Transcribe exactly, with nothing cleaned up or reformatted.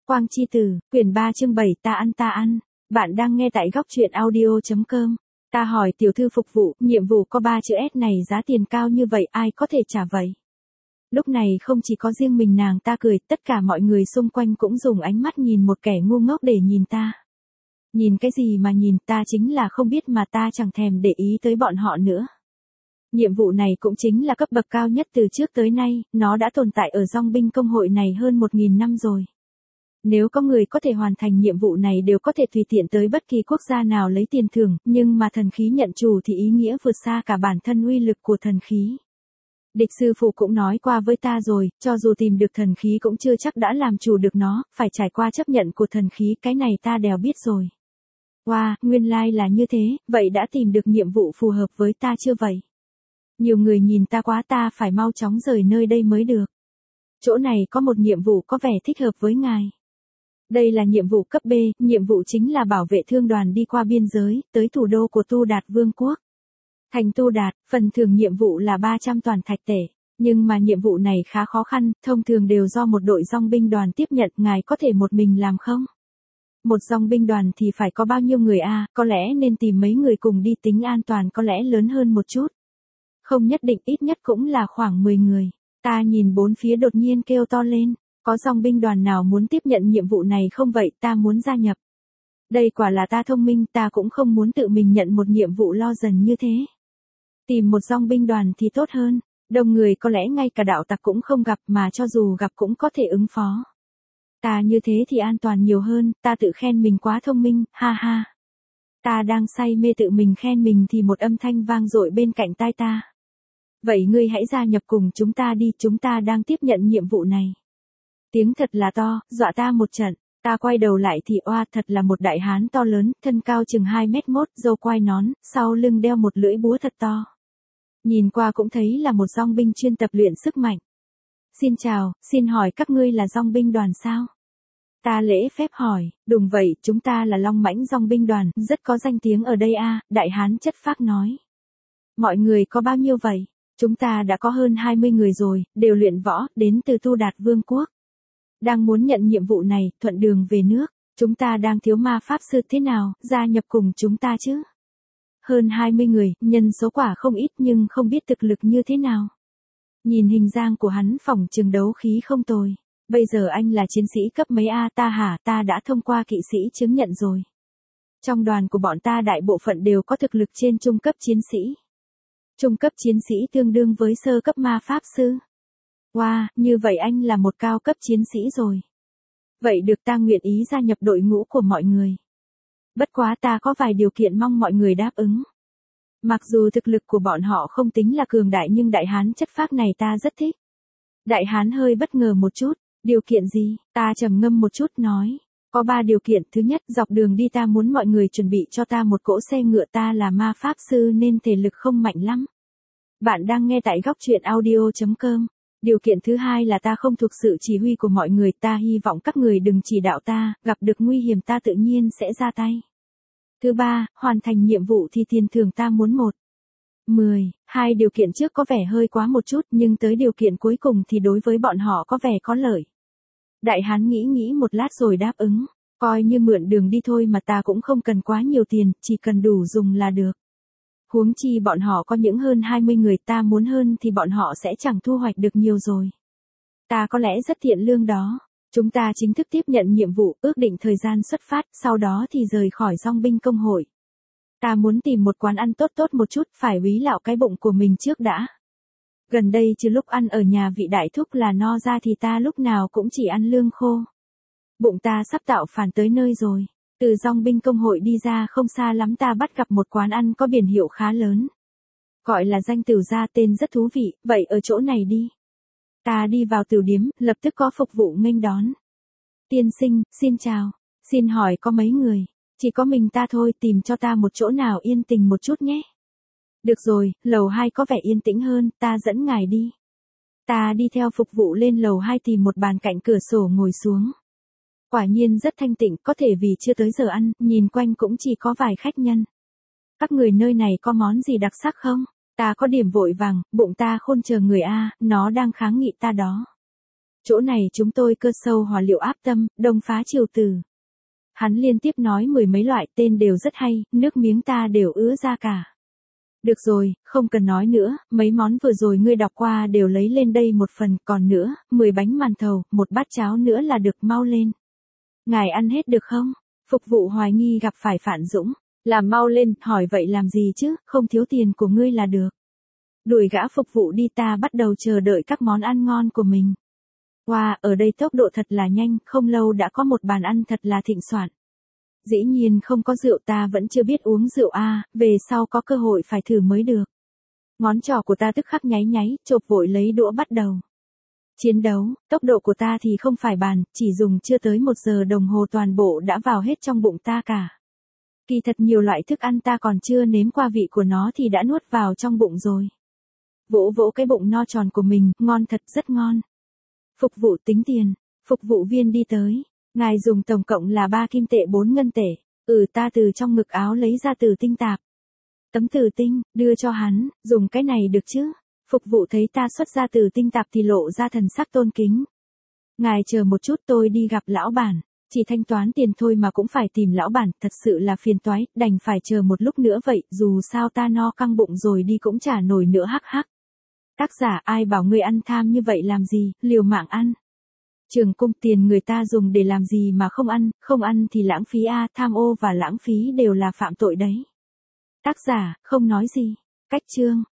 Quang Chi Tử, quyển ba chương bảy ta ăn ta ăn. Bạn đang nghe tại góc truyện audio.com. Ta hỏi tiểu thư phục vụ, nhiệm vụ có ba chữ S này giá tiền cao như vậy ai có thể trả vậy? Lúc này không chỉ có riêng mình nàng ta cười, tất cả mọi người xung quanh cũng dùng ánh mắt nhìn một kẻ ngu ngốc để nhìn ta. Nhìn cái gì mà nhìn, ta chính là không biết mà ta chẳng thèm để ý tới bọn họ nữa. Nhiệm vụ này cũng chính là cấp bậc cao nhất từ trước tới nay, nó đã tồn tại ở dòng binh công hội này hơn một nghìn năm rồi. Nếu có người có thể hoàn thành nhiệm vụ này đều có thể tùy tiện tới bất kỳ quốc gia nào lấy tiền thưởng, nhưng mà thần khí nhận chủ thì ý nghĩa vượt xa cả bản thân uy lực của thần khí. Địch sư phụ cũng nói qua với ta rồi, cho dù tìm được thần khí cũng chưa chắc đã làm chủ được nó, phải trải qua chấp nhận của thần khí, cái này ta đều biết rồi. Wow, nguyên lai là như thế, vậy đã tìm được nhiệm vụ phù hợp với ta chưa vậy? Nhiều người nhìn ta quá, ta phải mau chóng rời nơi đây mới được. Chỗ này có một nhiệm vụ có vẻ thích hợp với ngài. Đây là nhiệm vụ cấp B, nhiệm vụ chính là bảo vệ thương đoàn đi qua biên giới, tới thủ đô của Tu Đạt Vương quốc. Thành Tu Đạt, phần thưởng nhiệm vụ là ba trăm toàn thạch tệ, nhưng mà nhiệm vụ này khá khó khăn, thông thường đều do một đội dòng binh đoàn tiếp nhận, ngài có thể một mình làm không? Một dòng binh đoàn thì phải có bao nhiêu người a, có lẽ nên tìm mấy người cùng đi, tính an toàn có lẽ lớn hơn một chút. Không nhất định, ít nhất cũng là khoảng mười người. Ta nhìn bốn phía đột nhiên kêu to lên. Có dòng binh đoàn nào muốn tiếp nhận nhiệm vụ này không vậy, ta muốn gia nhập. Đây quả là ta thông minh, ta cũng không muốn tự mình nhận một nhiệm vụ lo dần như thế. Tìm một dòng binh đoàn thì tốt hơn, đông người có lẽ ngay cả đạo tặc cũng không gặp, mà cho dù gặp cũng có thể ứng phó. Ta như thế thì an toàn nhiều hơn, ta tự khen mình quá thông minh, ha ha. Ta đang say mê tự mình khen mình thì một âm thanh vang dội bên cạnh tai ta. Vậy ngươi hãy gia nhập cùng chúng ta đi, chúng ta đang tiếp nhận nhiệm vụ này. Tiếng thật là to, dọa ta một trận, ta quay đầu lại thì oa, thật là một đại hán to lớn, thân cao chừng hai mét mốt, râu quai nón, sau lưng đeo một lưỡi búa thật to. Nhìn qua cũng thấy là một dòng binh chuyên tập luyện sức mạnh. Xin chào, xin hỏi các ngươi là dòng binh đoàn sao? Ta lễ phép hỏi, đúng vậy, chúng ta là Long Mãnh dòng binh đoàn, rất có danh tiếng ở đây a, đại hán chất phác nói. Mọi người có bao nhiêu vậy? Chúng ta đã có hơn hai mươi người rồi, đều luyện võ, đến từ Tu Đạt Vương quốc. Đang muốn nhận nhiệm vụ này, thuận đường về nước, chúng ta đang thiếu ma pháp sư, thế nào, gia nhập cùng chúng ta chứ? Hơn hai mươi người, nhân số quả không ít nhưng không biết thực lực như thế nào. Nhìn hình dáng của hắn phỏng chừng đấu khí không tồi. Bây giờ anh là chiến sĩ cấp mấy a? Ta hả, ta đã thông qua kỵ sĩ chứng nhận rồi. Trong đoàn của bọn ta đại bộ phận đều có thực lực trên trung cấp chiến sĩ. Trung cấp chiến sĩ tương đương với sơ cấp ma pháp sư. Wow, như vậy anh là một cao cấp chiến sĩ rồi. Vậy được, ta nguyện ý gia nhập đội ngũ của mọi người. Bất quá ta có vài điều kiện mong mọi người đáp ứng. Mặc dù thực lực của bọn họ không tính là cường đại nhưng đại hán chất phác này ta rất thích. Đại hán hơi bất ngờ một chút, điều kiện gì? Ta trầm ngâm một chút nói. Có ba điều kiện, thứ nhất, dọc đường đi ta muốn mọi người chuẩn bị cho ta một cỗ xe ngựa, ta là ma pháp sư nên thể lực không mạnh lắm. Bạn đang nghe tại góc truyện audio.com. Điều kiện thứ hai là ta không thuộc sự chỉ huy của mọi người, ta hy vọng các người đừng chỉ đạo ta, gặp được nguy hiểm ta tự nhiên sẽ ra tay. Thứ ba, hoàn thành nhiệm vụ thì tiền thưởng ta muốn một. mười. Hai điều kiện trước có vẻ hơi quá một chút nhưng tới điều kiện cuối cùng thì đối với bọn họ có vẻ có lợi. Đại hán nghĩ nghĩ một lát rồi đáp ứng, coi như mượn đường đi thôi mà, ta cũng không cần quá nhiều tiền, chỉ cần đủ dùng là được. Huống chi bọn họ có những hơn hai mươi người, ta muốn hơn thì bọn họ sẽ chẳng thu hoạch được nhiều rồi. Ta có lẽ rất thiện lương đó. Chúng ta chính thức tiếp nhận nhiệm vụ, ước định thời gian xuất phát, sau đó thì rời khỏi dòng binh công hội. Ta muốn tìm một quán ăn tốt tốt một chút, phải úy lạo cái bụng của mình trước đã. Gần đây trừ lúc ăn ở nhà vị đại thúc là no ra thì ta lúc nào cũng chỉ ăn lương khô. Bụng ta sắp tạo phản tới nơi rồi. Từ dòng binh công hội đi ra không xa lắm ta bắt gặp một quán ăn có biển hiệu khá lớn. Gọi là Danh Tửu Gia, tên rất thú vị, vậy ở chỗ này đi. Ta đi vào tửu điếm, lập tức có phục vụ nghênh đón. Tiên sinh, xin chào, xin hỏi có mấy người? Chỉ có mình ta thôi, tìm cho ta một chỗ nào yên tình một chút nhé. Được rồi, lầu hai có vẻ yên tĩnh hơn, ta dẫn ngài đi. Ta đi theo phục vụ lên lầu hai tìm một bàn cạnh cửa sổ ngồi xuống. Quả nhiên rất thanh tịnh, có thể vì chưa tới giờ ăn, nhìn quanh cũng chỉ có vài khách nhân. Các người nơi này có món gì đặc sắc không? Ta có điểm vội vàng, bụng ta khôn chờ người a, nó đang kháng nghị ta đó. Chỗ này chúng tôi cơ sâu hỏa liệu áp tâm, đông phá triều tử. Hắn liên tiếp nói mười mấy loại tên đều rất hay, nước miếng ta đều ứa ra cả. Được rồi, không cần nói nữa, mấy món vừa rồi ngươi đọc qua đều lấy lên đây một phần, còn nữa, mười bánh màn thầu, một bát cháo nữa là được, mau lên. Ngài ăn hết được không? Phục vụ hoài nghi gặp phải Phạn Dũng, làm mau lên, hỏi vậy làm gì chứ, không thiếu tiền của ngươi là được. Đuổi gã phục vụ đi, ta bắt đầu chờ đợi các món ăn ngon của mình. Wow, ở đây tốc độ thật là nhanh, không lâu đã có một bàn ăn thật là thịnh soạn. Dĩ nhiên không có rượu, ta vẫn chưa biết uống rượu a, à, về sau có cơ hội phải thử mới được. Ngón trỏ của ta tức khắc nháy nháy, chộp vội lấy đũa bắt đầu. Chiến đấu, tốc độ của ta thì không phải bàn, chỉ dùng chưa tới một giờ đồng hồ toàn bộ đã vào hết trong bụng ta cả. Kỳ thật nhiều loại thức ăn ta còn chưa nếm qua vị của nó thì đã nuốt vào trong bụng rồi. Vỗ vỗ cái bụng no tròn của mình, ngon thật, rất ngon. Phục vụ tính tiền, phục vụ viên đi tới. Ngài dùng tổng cộng là ba kim tệ bốn ngân tệ. Ừ, ta từ trong ngực áo lấy ra tử tinh tạp. Tấm tử tinh, đưa cho hắn, dùng cái này được chứ? Phục vụ thấy ta xuất ra tử tinh tạp thì lộ ra thần sắc tôn kính. Ngài chờ một chút, tôi đi gặp lão bản. Chỉ thanh toán tiền thôi mà cũng phải tìm lão bản, thật sự là phiền toái, đành phải chờ một lúc nữa vậy, dù sao ta no căng bụng rồi đi cũng chả nổi nữa, hắc hắc. Tác giả, ai bảo ngươi ăn tham như vậy làm gì, liều mạng ăn. Trường cung, tiền người ta dùng để làm gì mà không ăn, không ăn thì lãng phí a, à, tham ô và lãng phí đều là phạm tội đấy. Tác giả, không nói gì. Cách chương.